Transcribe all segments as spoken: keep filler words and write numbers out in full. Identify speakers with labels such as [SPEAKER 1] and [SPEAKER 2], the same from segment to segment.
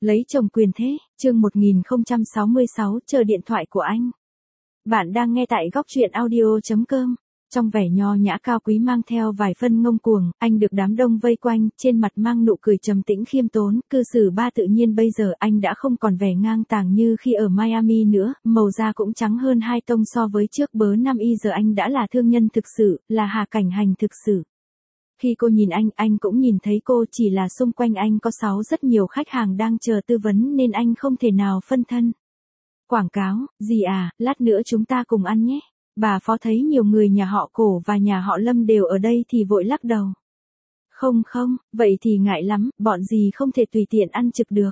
[SPEAKER 1] Lấy chồng quyền thế, chương một nghìn không trăm sáu mươi sáu, chờ điện thoại của anh. Bạn đang nghe tại góc truyện audio chấm com. Trong vẻ nho nhã cao quý mang theo vài phân ngông cuồng, anh được đám đông vây quanh, trên mặt mang nụ cười trầm tĩnh khiêm tốn, cư xử ba tự nhiên. Bây giờ anh đã không còn vẻ ngang tàng như khi ở Miami nữa, màu da cũng trắng hơn hai tông so với trước bớ năm y. Giờ anh đã là thương nhân thực sự, là Hà Cảnh Hành thực sự. Khi cô nhìn anh, anh cũng nhìn thấy cô, chỉ là xung quanh anh có sáu rất nhiều khách hàng đang chờ tư vấn nên anh không thể nào phân thân. Quảng cáo, gì à, lát nữa chúng ta cùng ăn nhé. Bà Phó thấy nhiều người nhà họ Cổ và nhà họ Lâm đều ở đây thì vội lắc đầu. Không không, vậy thì ngại lắm, bọn dì không thể tùy tiện ăn trực được.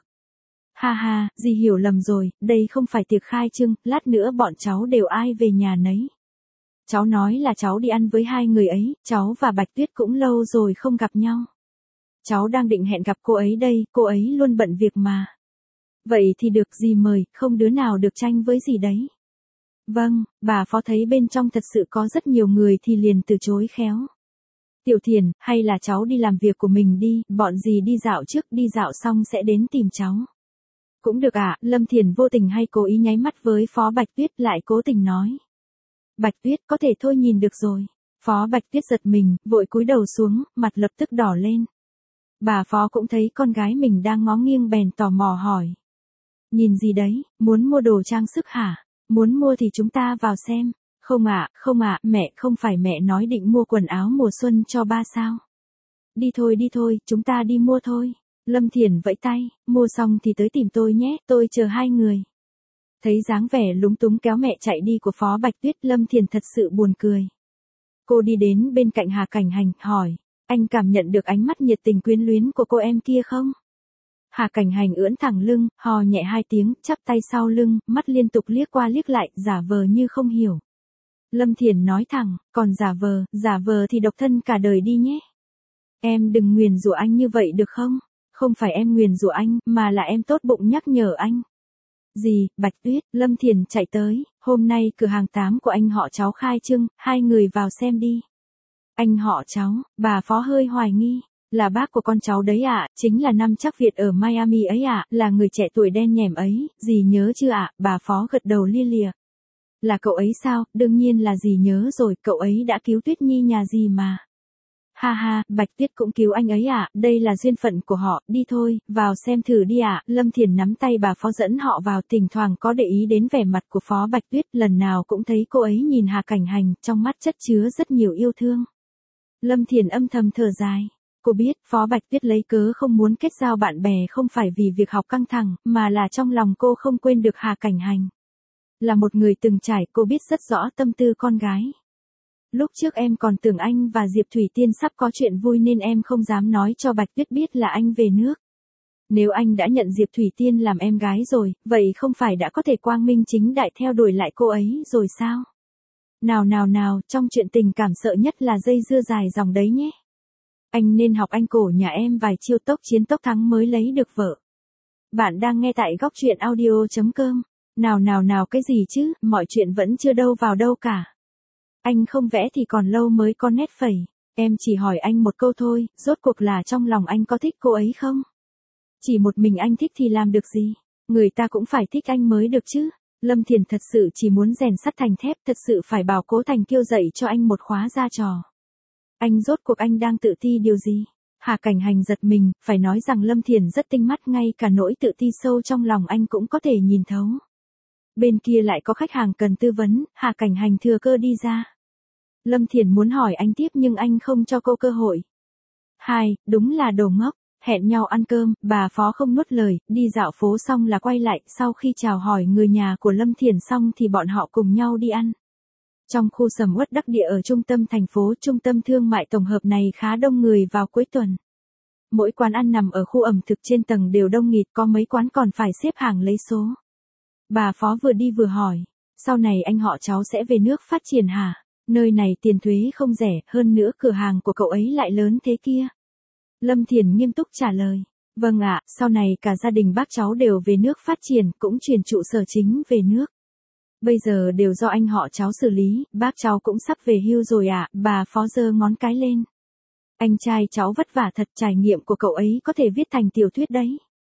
[SPEAKER 1] Ha ha, dì hiểu lầm rồi, đây không phải tiệc khai trương, lát nữa bọn cháu đều ai về nhà nấy. Cháu nói là cháu đi ăn với hai người ấy, cháu và Bạch Tuyết cũng lâu rồi không gặp nhau. Cháu đang định hẹn gặp cô ấy đây, cô ấy luôn bận việc mà. Vậy thì được, dì mời, không đứa nào được tranh với dì đấy. Vâng, bà Phó thấy bên trong thật sự có rất nhiều người thì liền từ chối khéo. Tiểu Thiền, hay là cháu đi làm việc của mình đi, bọn dì đi dạo trước, đi dạo xong sẽ đến tìm cháu. Cũng được ạ, à, Lâm Thiền vô tình hay cố ý nháy mắt với Phó Bạch Tuyết, lại cố tình nói. Bạch Tuyết, có thể thôi nhìn được rồi. Phó Bạch Tuyết giật mình, vội cúi đầu xuống, mặt lập tức đỏ lên. Bà Phó cũng thấy con gái mình đang ngó nghiêng bèn tò mò hỏi. Nhìn gì đấy, muốn mua đồ trang sức hả? Muốn mua thì chúng ta vào xem. Không ạ, không ạ, mẹ, không phải mẹ nói định mua quần áo mùa xuân cho ba sao? Đi thôi đi thôi, chúng ta đi mua thôi. Lâm Thiền vẫy tay, mua xong thì tới tìm tôi nhé, tôi chờ hai người. Thấy dáng vẻ lúng túng kéo mẹ chạy đi của Phó Bạch Tuyết, Lâm Thiền thật sự buồn cười. Cô đi đến bên cạnh Hà Cảnh Hành, hỏi, anh cảm nhận được ánh mắt nhiệt tình quyến luyến của cô em kia không? Hà Cảnh Hành ưỡn thẳng lưng, hò nhẹ hai tiếng, chắp tay sau lưng, mắt liên tục liếc qua liếc lại, giả vờ như không hiểu. Lâm Thiền nói thẳng, còn giả vờ, giả vờ thì độc thân cả đời đi nhé. Em đừng nguyền rủa anh như vậy được không? Không phải em nguyền rủa anh, mà là em tốt bụng nhắc nhở anh. Gì, Bạch Tuyết, Lâm Thiền chạy tới, hôm nay cửa hàng tám của anh họ cháu khai trương, hai người vào xem đi. Anh họ cháu, bà Phó hơi hoài nghi, là bác của con cháu đấy ạ, à, chính là năm chắc Việt ở Miami ấy ạ, à, là người trẻ tuổi đen nhẻm ấy, dì nhớ chưa ạ, à? Bà Phó gật đầu lia lịa. Là cậu ấy sao, đương nhiên là dì nhớ rồi, cậu ấy đã cứu Tuyết Nhi nhà dì mà. Ha ha, Bạch Tuyết cũng cứu anh ấy à, đây là duyên phận của họ, đi thôi, vào xem thử đi ạ. À. Lâm Thiền nắm tay bà Phó dẫn họ vào, thỉnh thoảng có để ý đến vẻ mặt của Phó Bạch Tuyết, lần nào cũng thấy cô ấy nhìn Hà Cảnh Hành, trong mắt chất chứa rất nhiều yêu thương. Lâm Thiền âm thầm thở dài. Cô biết, Phó Bạch Tuyết lấy cớ không muốn kết giao bạn bè không phải vì việc học căng thẳng, mà là trong lòng cô không quên được Hà Cảnh Hành. Là một người từng trải, cô biết rất rõ tâm tư con gái. Lúc trước em còn tưởng anh và Diệp Thủy Tiên sắp có chuyện vui nên em không dám nói cho Bạch Tuyết biết là anh về nước. Nếu anh đã nhận Diệp Thủy Tiên làm em gái rồi, vậy không phải đã có thể quang minh chính đại theo đuổi lại cô ấy rồi sao? Nào nào nào, trong chuyện tình cảm sợ nhất là dây dưa dài dòng đấy nhé. Anh nên học anh Cổ nhà em vài chiêu tốc chiến tốc thắng mới lấy được vợ. Bạn đang nghe tại góc truyện audio chấm com. Nào nào nào cái gì chứ, mọi chuyện vẫn chưa đâu vào đâu cả. Anh không vẽ thì còn lâu mới có nét phẩy. Em chỉ hỏi anh một câu thôi, rốt cuộc là trong lòng anh có thích cô ấy không? Chỉ một mình anh thích thì làm được gì? Người ta cũng phải thích anh mới được chứ. Lâm Thiền thật sự chỉ muốn rèn sắt thành thép, thật sự phải bảo Cố Thành Kiêu dạy cho anh một khóa ra trò. Anh rốt cuộc anh đang tự ti điều gì? Hà Cảnh Hành giật mình, phải nói rằng Lâm Thiền rất tinh mắt, ngay cả nỗi tự ti sâu trong lòng anh cũng có thể nhìn thấu. Bên kia lại có khách hàng cần tư vấn, Hà Cảnh Hành thừa cơ đi ra. Lâm Thiền muốn hỏi anh tiếp nhưng anh không cho cô cơ hội. Hai, đúng là đồ ngốc, hẹn nhau ăn cơm, bà Phó không nuốt lời, đi dạo phố xong là quay lại, sau khi chào hỏi người nhà của Lâm Thiền xong thì bọn họ cùng nhau đi ăn. Trong khu sầm uất đắc địa ở trung tâm thành phố, trung tâm thương mại tổng hợp này khá đông người vào cuối tuần. Mỗi quán ăn nằm ở khu ẩm thực trên tầng đều đông nghịt, có mấy quán còn phải xếp hàng lấy số. Bà Phó vừa đi vừa hỏi, sau này anh họ cháu sẽ về nước phát triển hả? Nơi này tiền thuế không rẻ, hơn nữa cửa hàng của cậu ấy lại lớn thế kia. Lâm Thiền nghiêm túc trả lời, vâng ạ, sau này cả gia đình bác cháu đều về nước phát triển, cũng chuyển trụ sở chính về nước. Bây giờ đều do anh họ cháu xử lý, bác cháu cũng sắp về hưu rồi ạ, bà Phó giơ ngón cái lên. Anh trai cháu vất vả thật, trải nghiệm của cậu ấy có thể viết thành tiểu thuyết đấy.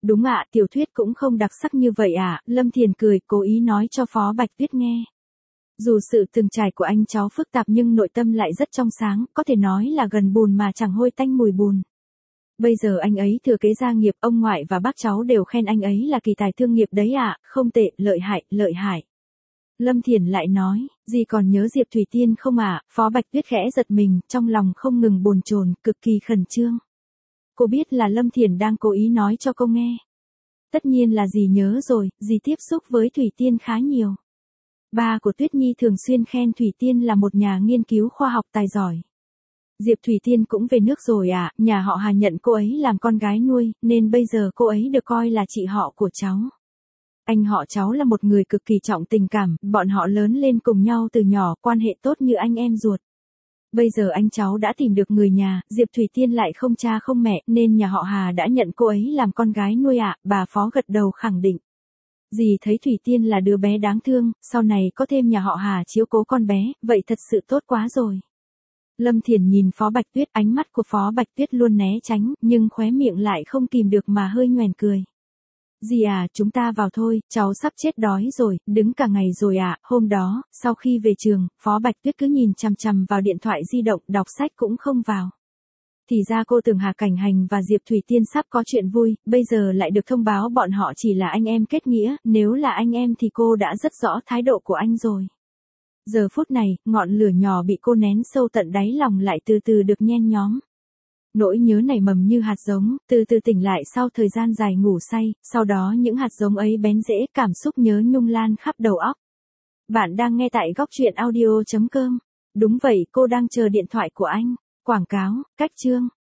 [SPEAKER 1] Đúng ạ, tiểu thuyết cũng không đặc sắc như vậy ạ, Lâm Thiền cười, cố ý nói cho Phó Bạch Tuyết nghe. Dù sự từng trải của anh cháu phức tạp nhưng nội tâm lại rất trong sáng, có thể nói là gần bùn mà chẳng hôi tanh mùi bùn. Bây giờ anh ấy thừa kế gia nghiệp, ông ngoại và bác cháu đều khen anh ấy là kỳ tài thương nghiệp đấy ạ, không tệ, lợi hại, lợi hại. Lâm Thiền lại nói, dì còn nhớ Diệp Thủy Tiên không ạ? Phó Bạch Tuyết khẽ giật mình, trong lòng không ngừng bồn chồn, cực kỳ khẩn trương. Cô biết là Lâm Thiền đang cố ý nói cho cô nghe. Tất nhiên là dì nhớ rồi, dì tiếp xúc với Thủy Tiên khá nhiều. Ba của Tuyết Nhi thường xuyên khen Thủy Tiên là một nhà nghiên cứu khoa học tài giỏi. Diệp Thủy Tiên cũng về nước rồi ạ, à, nhà họ Hà nhận cô ấy làm con gái nuôi, nên bây giờ cô ấy được coi là chị họ của cháu. Anh họ cháu là một người cực kỳ trọng tình cảm, bọn họ lớn lên cùng nhau từ nhỏ, quan hệ tốt như anh em ruột. Bây giờ anh cháu đã tìm được người nhà, Diệp Thủy Tiên lại không cha không mẹ, nên nhà họ Hà đã nhận cô ấy làm con gái nuôi ạ, à, bà Phó gật đầu khẳng định. Dì thấy Thủy Tiên là đứa bé đáng thương, sau này có thêm nhà họ Hà chiếu cố con bé, vậy thật sự tốt quá rồi. Lâm Thiền nhìn Phó Bạch Tuyết, ánh mắt của Phó Bạch Tuyết luôn né tránh, nhưng khóe miệng lại không kìm được mà hơi nhoẻn cười. Dì à, chúng ta vào thôi, cháu sắp chết đói rồi, đứng cả ngày rồi ạ. À. Hôm đó, sau khi về trường, Phó Bạch Tuyết cứ nhìn chằm chằm vào điện thoại di động, đọc sách cũng không vào. Thì ra cô tưởng Hà Cảnh Hành và Diệp Thủy Tiên sắp có chuyện vui, bây giờ lại được thông báo bọn họ chỉ là anh em kết nghĩa, nếu là anh em thì cô đã rất rõ thái độ của anh rồi. Giờ phút này, ngọn lửa nhỏ bị cô nén sâu tận đáy lòng lại từ từ được nhen nhóm. Nỗi nhớ nảy mầm như hạt giống, từ từ tỉnh lại sau thời gian dài ngủ say, sau đó những hạt giống ấy bén rễ, cảm xúc nhớ nhung lan khắp đầu óc. Bạn đang nghe tại góc truyện audio chấm com. Đúng vậy, cô đang chờ điện thoại của anh. Quảng cáo, cách chương.